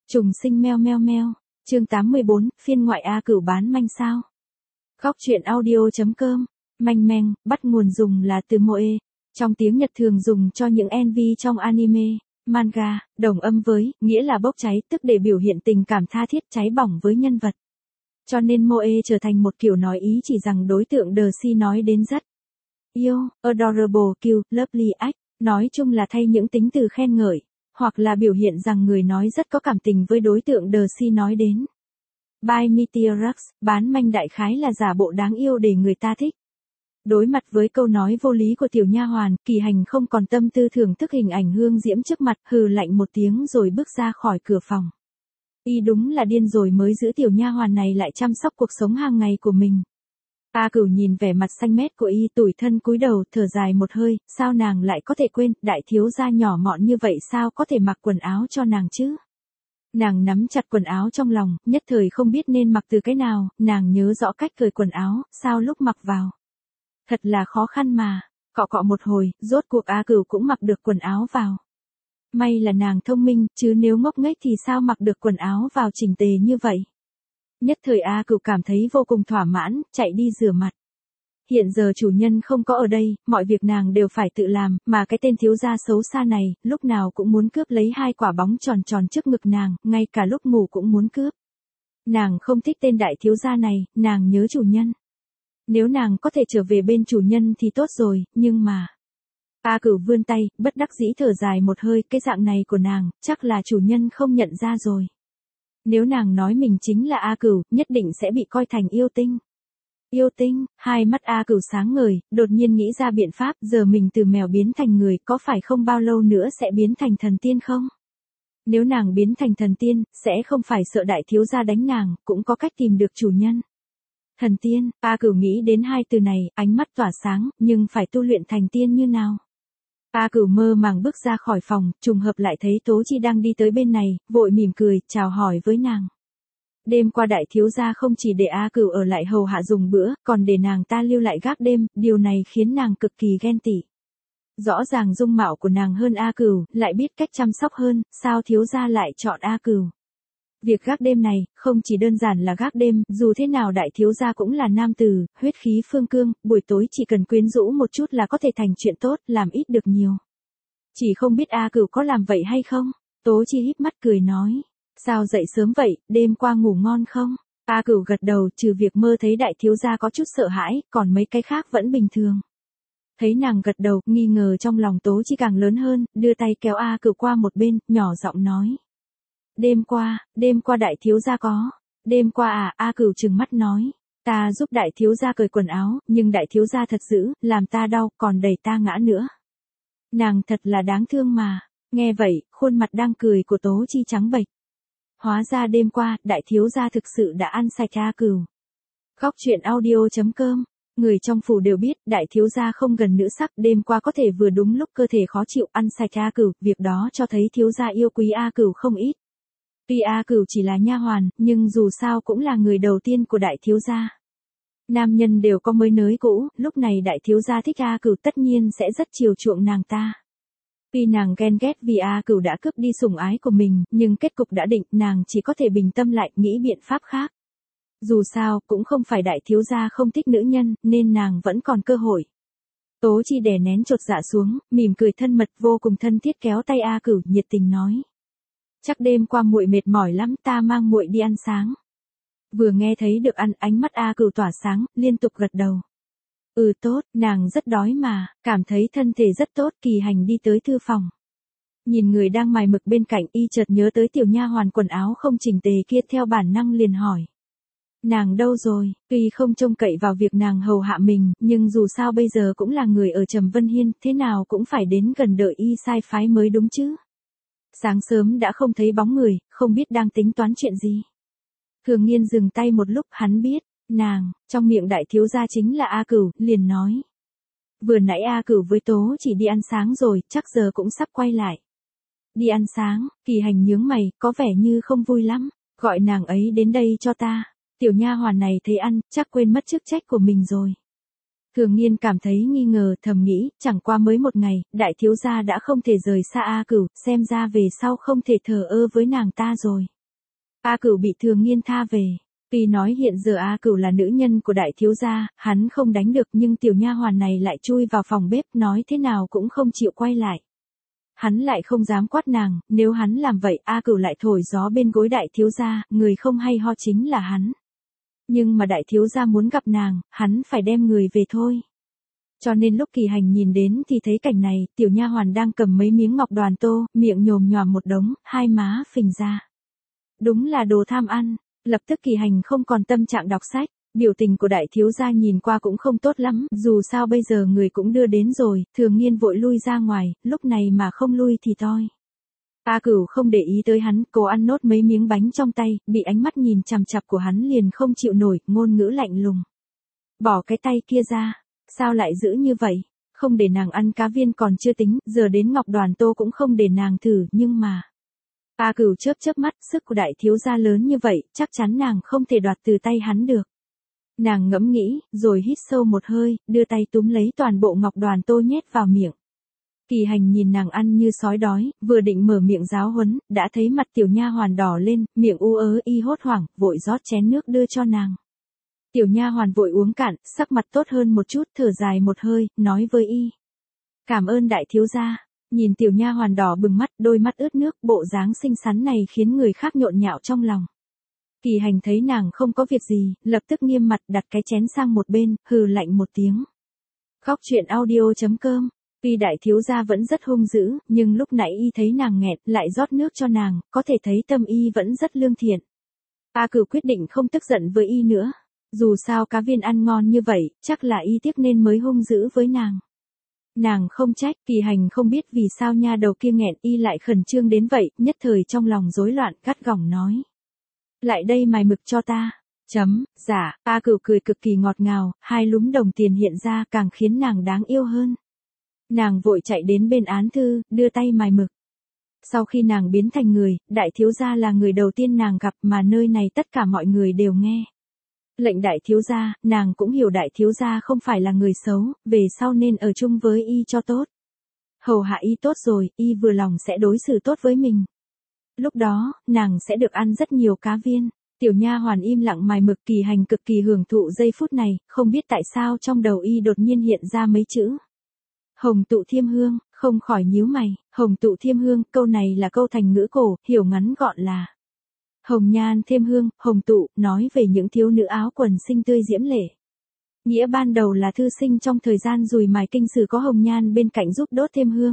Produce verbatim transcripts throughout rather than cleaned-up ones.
Trùng sinh meo meo meo. Chương tám mươi bốn, phiên ngoại A Cửu bán manh sao? Góc truyện audio.com. Manh manh, bắt nguồn dùng là từ moe. Trong tiếng Nhật thường dùng cho những en vê trong anime, manga, đồng âm với, nghĩa là bốc cháy, tức để biểu hiện tình cảm tha thiết cháy bỏng với nhân vật. Cho nên moe trở thành một kiểu nói ý chỉ rằng đối tượng đờ si nói đến rất yêu, adorable, cute, lovely, act, nói chung là thay những tính từ khen ngợi, hoặc là biểu hiện rằng người nói rất có cảm tình với đối tượng đờ si nói đến. By Meteorux, bán manh đại khái là giả bộ đáng yêu để người ta thích. Đối mặt với câu nói vô lý của tiểu nha hoàn, Kỳ Hành không còn tâm tư thưởng thức hình ảnh hương diễm trước mặt, hừ lạnh một tiếng rồi bước ra khỏi cửa phòng. Y đúng là điên rồi mới giữ tiểu nha hoàn này lại chăm sóc cuộc sống hàng ngày của mình. A Cửu nhìn vẻ mặt xanh mét của Y, tủi thân cúi đầu, thở dài một hơi, sao nàng lại có thể quên, đại thiếu gia nhỏ mọn như vậy sao có thể mặc quần áo cho nàng chứ? Nàng nắm chặt quần áo trong lòng, nhất thời không biết nên mặc từ cái nào, nàng nhớ rõ cách cởi quần áo, sao lúc mặc vào. Thật là khó khăn mà, cọ cọ một hồi, rốt cuộc A Cửu cũng mặc được quần áo vào. May là nàng thông minh, chứ nếu ngốc nghếch thì sao mặc được quần áo vào chỉnh tề như vậy. Nhất thời A Cửu cảm thấy vô cùng thỏa mãn, chạy đi rửa mặt. Hiện giờ chủ nhân không có ở đây, mọi việc nàng đều phải tự làm, mà cái tên thiếu gia xấu xa này, lúc nào cũng muốn cướp lấy hai quả bóng tròn tròn trước ngực nàng, ngay cả lúc ngủ cũng muốn cướp. Nàng không thích tên đại thiếu gia này, nàng nhớ chủ nhân. Nếu nàng có thể trở về bên chủ nhân thì tốt rồi, nhưng mà... A Cửu vươn tay, bất đắc dĩ thở dài một hơi, cái dạng này của nàng, chắc là chủ nhân không nhận ra rồi. Nếu nàng nói mình chính là A Cửu, nhất định sẽ bị coi thành yêu tinh. Yêu tinh, hai mắt A Cửu sáng ngời, đột nhiên nghĩ ra biện pháp, giờ mình từ mèo biến thành người, có phải không bao lâu nữa sẽ biến thành thần tiên không? Nếu nàng biến thành thần tiên, sẽ không phải sợ đại thiếu gia đánh nàng, cũng có cách tìm được chủ nhân. Thần tiên, A Cửu nghĩ đến hai từ này, ánh mắt tỏa sáng, nhưng phải tu luyện thành tiên như nào? A Cửu mơ màng bước ra khỏi phòng, trùng hợp lại thấy Tố Chi đang đi tới bên này, vội mỉm cười, chào hỏi với nàng. Đêm qua đại thiếu gia không chỉ để A Cửu ở lại hầu hạ dùng bữa, còn để nàng ta lưu lại gác đêm, điều này khiến nàng cực kỳ ghen tị. Rõ ràng dung mạo của nàng hơn A Cửu, lại biết cách chăm sóc hơn, sao thiếu gia lại chọn A Cửu? Việc gác đêm này, không chỉ đơn giản là gác đêm, dù thế nào đại thiếu gia cũng là nam tử, huyết khí phương cương, buổi tối chỉ cần quyến rũ một chút là có thể thành chuyện tốt, làm ít được nhiều. Chỉ không biết A Cửu có làm vậy hay không? Tố Chi híp mắt cười nói. Sao dậy sớm vậy, đêm qua ngủ ngon không? A Cửu gật đầu, trừ việc mơ thấy đại thiếu gia có chút sợ hãi, còn mấy cái khác vẫn bình thường. Thấy nàng gật đầu, nghi ngờ trong lòng Tố Chi càng lớn hơn, đưa tay kéo A Cửu qua một bên, nhỏ giọng nói. Đêm qua, đêm qua đại thiếu gia có. Đêm qua à, A Cửu trừng mắt nói. Ta giúp đại thiếu gia cởi quần áo, nhưng đại thiếu gia thật dữ, làm ta đau, còn đẩy ta ngã nữa. Nàng thật là đáng thương mà. Nghe vậy, khuôn mặt đang cười của Tố Chi trắng bệch. Hóa ra đêm qua, đại thiếu gia thực sự đã ăn sạch A Cửu. Góc truyện audio.com. Người trong phủ đều biết, đại thiếu gia không gần nữ sắc, đêm qua có thể vừa đúng lúc cơ thể khó chịu ăn sạch A Cửu, việc đó cho thấy thiếu gia yêu quý A Cửu không ít. Tuy A Cửu chỉ là nha hoàn, nhưng dù sao cũng là người đầu tiên của đại thiếu gia. Nam nhân đều có mới nới cũ, lúc này đại thiếu gia thích A Cửu tất nhiên sẽ rất chiều chuộng nàng ta. Tuy nàng ghen ghét vì A Cửu đã cướp đi sủng ái của mình, nhưng kết cục đã định, nàng chỉ có thể bình tâm lại, nghĩ biện pháp khác. Dù sao, cũng không phải đại thiếu gia không thích nữ nhân, nên nàng vẫn còn cơ hội. Tố Chi đè nén chột dạ xuống, mỉm cười thân mật vô cùng thân thiết kéo tay A Cửu, nhiệt tình nói. Chắc đêm qua muội mệt mỏi lắm, ta mang muội đi ăn sáng. Vừa nghe thấy được ăn, ánh mắt A Cửu tỏa sáng, liên tục gật đầu. Ừ tốt, nàng rất đói mà, cảm thấy thân thể rất tốt. Kỳ Hành đi tới thư phòng. Nhìn người đang mài mực bên cạnh, y chợt nhớ tới tiểu nha hoàn quần áo không chỉnh tề kia, theo bản năng liền hỏi. Nàng đâu rồi? Tuy không trông cậy vào việc nàng hầu hạ mình, nhưng dù sao bây giờ cũng là người ở Trầm Vân Hiên, thế nào cũng phải đến gần đợi y sai phái mới đúng chứ. Sáng sớm đã không thấy bóng người, không biết đang tính toán chuyện gì. Thường Nghiên dừng tay một lúc, hắn biết, nàng, trong miệng đại thiếu gia chính là A Cửu, liền nói. Vừa nãy A Cửu với Tố chỉ đi ăn sáng rồi, chắc giờ cũng sắp quay lại. Đi ăn sáng, Kỳ Hành nhướng mày, có vẻ như không vui lắm, gọi nàng ấy đến đây cho ta. Tiểu nha hoàn này thấy ăn, chắc quên mất chức trách của mình rồi. Thường Nghiên cảm thấy nghi ngờ, thầm nghĩ, chẳng qua mới một ngày, đại thiếu gia đã không thể rời xa A Cửu, xem ra về sau không thể thờ ơ với nàng ta rồi. A Cửu bị Thường Nghiên tha về. Tuy nói hiện giờ A Cửu là nữ nhân của đại thiếu gia, hắn không đánh được nhưng tiểu nha hoàn này lại chui vào phòng bếp nói thế nào cũng không chịu quay lại. Hắn lại không dám quát nàng, nếu hắn làm vậy A Cửu lại thổi gió bên gối đại thiếu gia, người không hay ho chính là hắn. Nhưng mà đại thiếu gia muốn gặp nàng, hắn phải đem người về thôi. Cho nên lúc Kỳ Hành nhìn đến thì thấy cảnh này, tiểu nha hoàn đang cầm mấy miếng ngọc đoàn tô, miệng nhồm nhòm một đống, hai má phình ra. Đúng là đồ tham ăn, lập tức Kỳ Hành không còn tâm trạng đọc sách, biểu tình của đại thiếu gia nhìn qua cũng không tốt lắm, dù sao bây giờ người cũng đưa đến rồi, Thường Nghiên vội lui ra ngoài, lúc này mà không lui thì toi. A Cửu không để ý tới hắn, cố ăn nốt mấy miếng bánh trong tay, bị ánh mắt nhìn chằm chằm của hắn liền không chịu nổi, ngôn ngữ lạnh lùng. Bỏ cái tay kia ra, sao lại giữ như vậy? Không để nàng ăn cá viên còn chưa tính, giờ đến ngọc đoàn tô cũng không để nàng thử, nhưng mà... A Cửu chớp chớp mắt, sức của đại thiếu gia lớn như vậy, chắc chắn nàng không thể đoạt từ tay hắn được. Nàng ngẫm nghĩ, rồi hít sâu một hơi, đưa tay túm lấy toàn bộ ngọc đoàn tô nhét vào miệng. Kỳ Hành nhìn nàng ăn như sói đói, vừa định mở miệng giáo huấn, đã thấy mặt tiểu nha hoàn đỏ lên, miệng u ớ y hốt hoảng, vội rót chén nước đưa cho nàng. Tiểu nha hoàn vội uống cạn, sắc mặt tốt hơn một chút, thở dài một hơi, nói với y. Cảm ơn đại thiếu gia. Nhìn tiểu nha hoàn đỏ bừng mắt, đôi mắt ướt nước, bộ dáng xinh xắn này khiến người khác nhộn nhạo trong lòng. Kỳ Hành thấy nàng không có việc gì, lập tức nghiêm mặt đặt cái chén sang một bên, hừ lạnh một tiếng. Khóc chuyện audio chấm com. Tuy đại thiếu gia vẫn rất hung dữ, nhưng lúc nãy y thấy nàng nghẹt, lại rót nước cho nàng, có thể thấy tâm y vẫn rất lương thiện. A Cửu quyết định không tức giận với y nữa. Dù sao cá viên ăn ngon như vậy, chắc là y tiếc nên mới hung dữ với nàng. Nàng không trách, Kỳ Hành không biết vì sao nha đầu kia nghẹn y lại khẩn trương đến vậy, nhất thời trong lòng rối loạn, gắt gỏng nói. Lại đây mài mực cho ta. Chấm, dạ, A Cửu cười cực kỳ ngọt ngào, hai lúm đồng tiền hiện ra càng khiến nàng đáng yêu hơn. Nàng vội chạy đến bên án thư, đưa tay mài mực. Sau khi nàng biến thành người, đại thiếu gia là người đầu tiên nàng gặp mà nơi này tất cả mọi người đều nghe. Lệnh đại thiếu gia, nàng cũng hiểu đại thiếu gia không phải là người xấu, về sau nên ở chung với y cho tốt. Hầu hạ y tốt rồi, y vừa lòng sẽ đối xử tốt với mình. Lúc đó, nàng sẽ được ăn rất nhiều cá viên. Tiểu nha hoàn im lặng mài mực, Kỳ Hành cực kỳ hưởng thụ giây phút này, không biết tại sao trong đầu y đột nhiên hiện ra mấy chữ. Hồng tụ thiêm hương, không khỏi nhíu mày, hồng tụ thiêm hương, câu này là câu thành ngữ cổ, hiểu ngắn gọn là hồng nhan thêm hương, hồng tụ, nói về những thiếu nữ áo quần xinh tươi diễm lệ. Nghĩa ban đầu là thư sinh trong thời gian dùi mài kinh sử có hồng nhan bên cạnh giúp đốt thêm hương.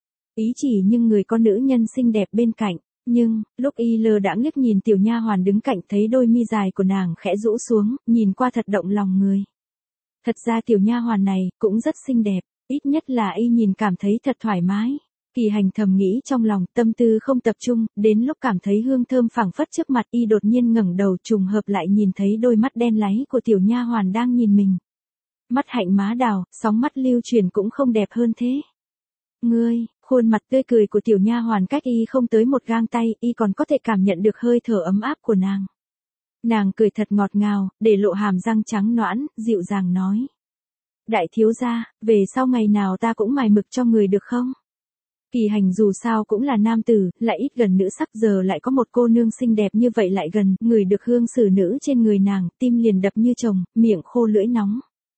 Ý chỉ nhưng người có nữ nhân xinh đẹp bên cạnh, nhưng, lúc y lơ đãng liếc nhìn tiểu nha hoàn đứng cạnh thấy đôi mi dài của nàng khẽ rũ xuống, nhìn qua thật động lòng người. Thật ra tiểu nha hoàn này, cũng rất xinh đẹp, ít nhất là y nhìn cảm thấy thật thoải mái. Kỳ Hành thầm nghĩ trong lòng, tâm tư không tập trung, đến lúc cảm thấy hương thơm phảng phất trước mặt y đột nhiên ngẩng đầu trùng hợp lại nhìn thấy đôi mắt đen láy của tiểu nha hoàn đang nhìn mình. Mắt hạnh má đào, sóng mắt lưu truyền cũng không đẹp hơn thế. Ngươi, khuôn mặt tươi cười của tiểu nha hoàn cách y không tới một gang tay, y còn có thể cảm nhận được hơi thở ấm áp của nàng. Nàng cười thật ngọt ngào, để lộ hàm răng trắng nõn, dịu dàng nói. Đại thiếu gia, về sau ngày nào ta cũng mài mực cho người được không? Kỳ Hành dù sao cũng là nam tử, lại ít gần nữ sắc, giờ lại có một cô nương xinh đẹp như vậy lại gần, người được hương xử nữ trên người nàng, tim liền đập như chồng, miệng khô lưỡi nóng.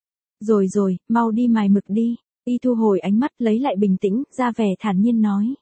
Rồi rồi, mau đi mài mực đi. Y thu hồi ánh mắt lấy lại bình tĩnh, ra vẻ thản nhiên nói.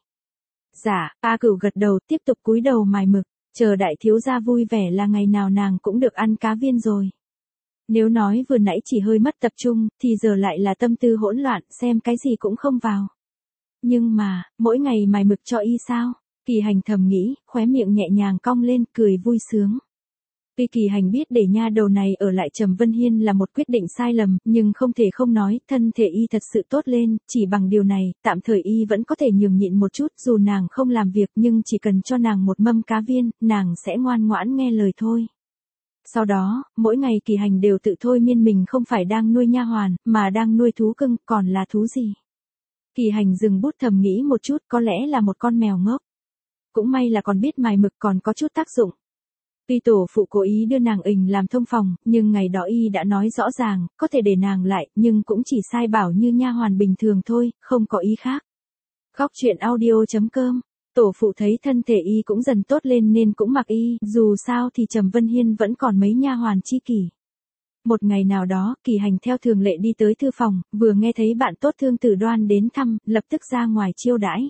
Dạ, A Cửu gật đầu, tiếp tục cúi đầu mài mực, chờ đại thiếu gia vui vẻ là ngày nào nàng cũng được ăn cá viên rồi. Nếu nói vừa nãy chỉ hơi mất tập trung, thì giờ lại là tâm tư hỗn loạn, xem cái gì cũng không vào. Nhưng mà, mỗi ngày mài mực cho y sao? Kỳ Hành thầm nghĩ, khóe miệng nhẹ nhàng cong lên, cười vui sướng. Tuy Kỳ Hành biết để nha đầu này ở lại Trầm Vân Hiên là một quyết định sai lầm, nhưng không thể không nói, thân thể y thật sự tốt lên, chỉ bằng điều này, tạm thời y vẫn có thể nhường nhịn một chút, dù nàng không làm việc nhưng chỉ cần cho nàng một mâm cá viên, nàng sẽ ngoan ngoãn nghe lời thôi. Sau đó, mỗi ngày Kỳ Hành đều tự thôi miên mình không phải đang nuôi nha hoàn, mà đang nuôi thú cưng, còn là thú gì? Kỳ Hành dừng bút thầm nghĩ một chút, có lẽ là một con mèo ngốc. Cũng may là còn biết mài mực còn có chút tác dụng. Tuy tổ phụ cố ý đưa nàng ình làm thông phòng, nhưng ngày đó y đã nói rõ ràng, có thể để nàng lại, nhưng cũng chỉ sai bảo như nha hoàn bình thường thôi, không có ý khác. Khóc chuyện audio chấm com Tổ phụ thấy thân thể y cũng dần tốt lên nên cũng mặc y, dù sao thì Trầm Vân Hiên vẫn còn mấy nha hoàn chi kỷ. Một ngày nào đó, Kỳ Hành theo thường lệ đi tới thư phòng, vừa nghe thấy bạn tốt Thương Tử Đoan đến thăm, lập tức ra ngoài chiêu đãi.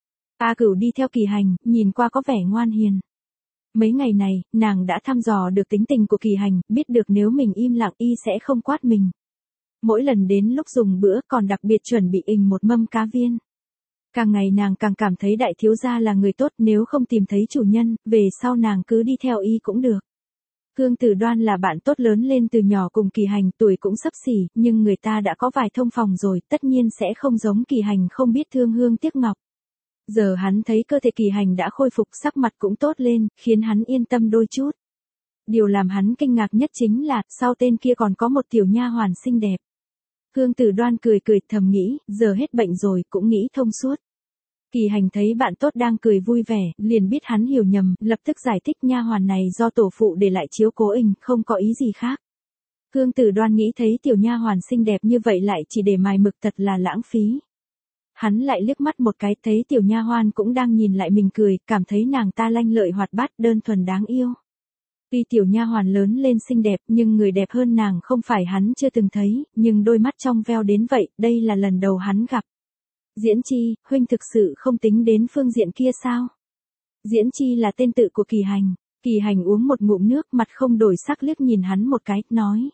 A Cửu đi theo Kỳ Hành, nhìn qua có vẻ ngoan hiền. Mấy ngày này, nàng đã thăm dò được tính tình của Kỳ Hành, biết được nếu mình im lặng y sẽ không quát mình. Mỗi lần đến lúc dùng bữa còn đặc biệt chuẩn bị ình một mâm cá viên. Càng ngày nàng càng cảm thấy đại thiếu gia là người tốt, nếu không tìm thấy chủ nhân, về sau nàng cứ đi theo y cũng được. Thương Tử Đoan là bạn tốt lớn lên từ nhỏ cùng Kỳ Hành, tuổi cũng xấp xỉ, nhưng người ta đã có vài thông phòng rồi, tất nhiên sẽ không giống Kỳ Hành không biết thương hương tiếc ngọc. Giờ hắn thấy cơ thể Kỳ Hành đã khôi phục, sắc mặt cũng tốt lên, khiến hắn yên tâm đôi chút. Điều làm hắn kinh ngạc nhất chính là, sau tên kia còn có một tiểu nha hoàn xinh đẹp. Thương Tử Đoan cười cười thầm nghĩ, giờ hết bệnh rồi, cũng nghĩ thông suốt. Kỳ Hành thấy bạn tốt đang cười vui vẻ, liền biết hắn hiểu nhầm, lập tức giải thích nha hoàn này do tổ phụ để lại chiếu cố ình, không có ý gì khác. Thương Tử Đoan nghĩ thấy tiểu nha hoàn xinh đẹp như vậy lại chỉ để mài mực thật là lãng phí. Hắn lại liếc mắt một cái thấy tiểu nha hoàn cũng đang nhìn lại mình cười, cảm thấy nàng ta lanh lợi hoạt bát đơn thuần đáng yêu. Tuy tiểu nha hoàn lớn lên xinh đẹp nhưng người đẹp hơn nàng không phải hắn chưa từng thấy, nhưng đôi mắt trong veo đến vậy, đây là lần đầu hắn gặp. Diễn Chi, huynh thực sự không tính đến phương diện kia sao? Diễn Chi là tên tự của Kỳ Hành. Kỳ Hành uống một ngụm nước, mặt không đổi sắc liếc nhìn hắn một cái, nói.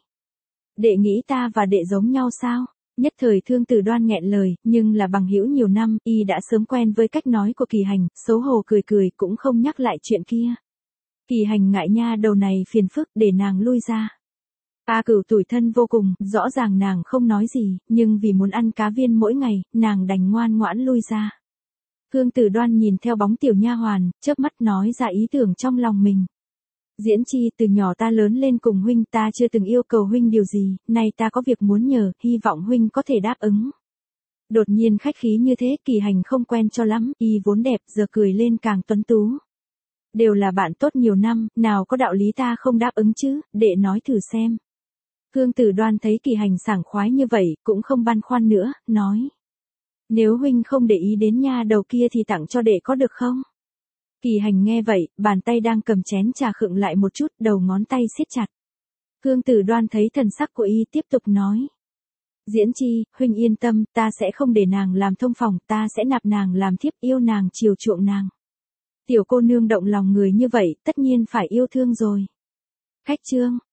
Đệ nghĩ ta và đệ giống nhau sao? Nhất thời Thương Tử Đoan nghẹn lời, nhưng là bằng hữu nhiều năm, y đã sớm quen với cách nói của Kỳ Hành, xấu hổ cười cười cũng không nhắc lại chuyện kia. Kỳ Hành ngại nha đầu này phiền phức, để nàng lui ra. A Cửu tủi thân vô cùng, rõ ràng nàng không nói gì, nhưng vì muốn ăn cá viên mỗi ngày, nàng đành ngoan ngoãn lui ra. Thương Tử Đoan nhìn theo bóng tiểu nha hoàn, chớp mắt nói ra ý tưởng trong lòng mình. Diễn Chi, từ nhỏ ta lớn lên cùng huynh, ta chưa từng yêu cầu huynh điều gì, nay ta có việc muốn nhờ, hy vọng huynh có thể đáp ứng. Đột nhiên khách khí như thế, Kỳ Hành không quen cho lắm, y vốn đẹp, giờ cười lên càng tuấn tú. Đều là bạn tốt nhiều năm, nào có đạo lý ta không đáp ứng chứ, đệ nói thử xem. Thương Tử Đoan thấy Kỳ Hành sảng khoái như vậy, cũng không băn khoăn nữa, nói. Nếu huynh không để ý đến nha đầu kia thì tặng cho đệ có được không? Kỳ Hành nghe vậy, bàn tay đang cầm chén trà khựng lại một chút, đầu ngón tay siết chặt. Thương Tử Đoan thấy thần sắc của y tiếp tục nói. Diễn Chi, huynh yên tâm, ta sẽ không để nàng làm thông phòng, ta sẽ nạp nàng làm thiếp, yêu nàng chiều chuộng nàng. Tiểu cô nương động lòng người như vậy, tất nhiên phải yêu thương rồi. Khách chương.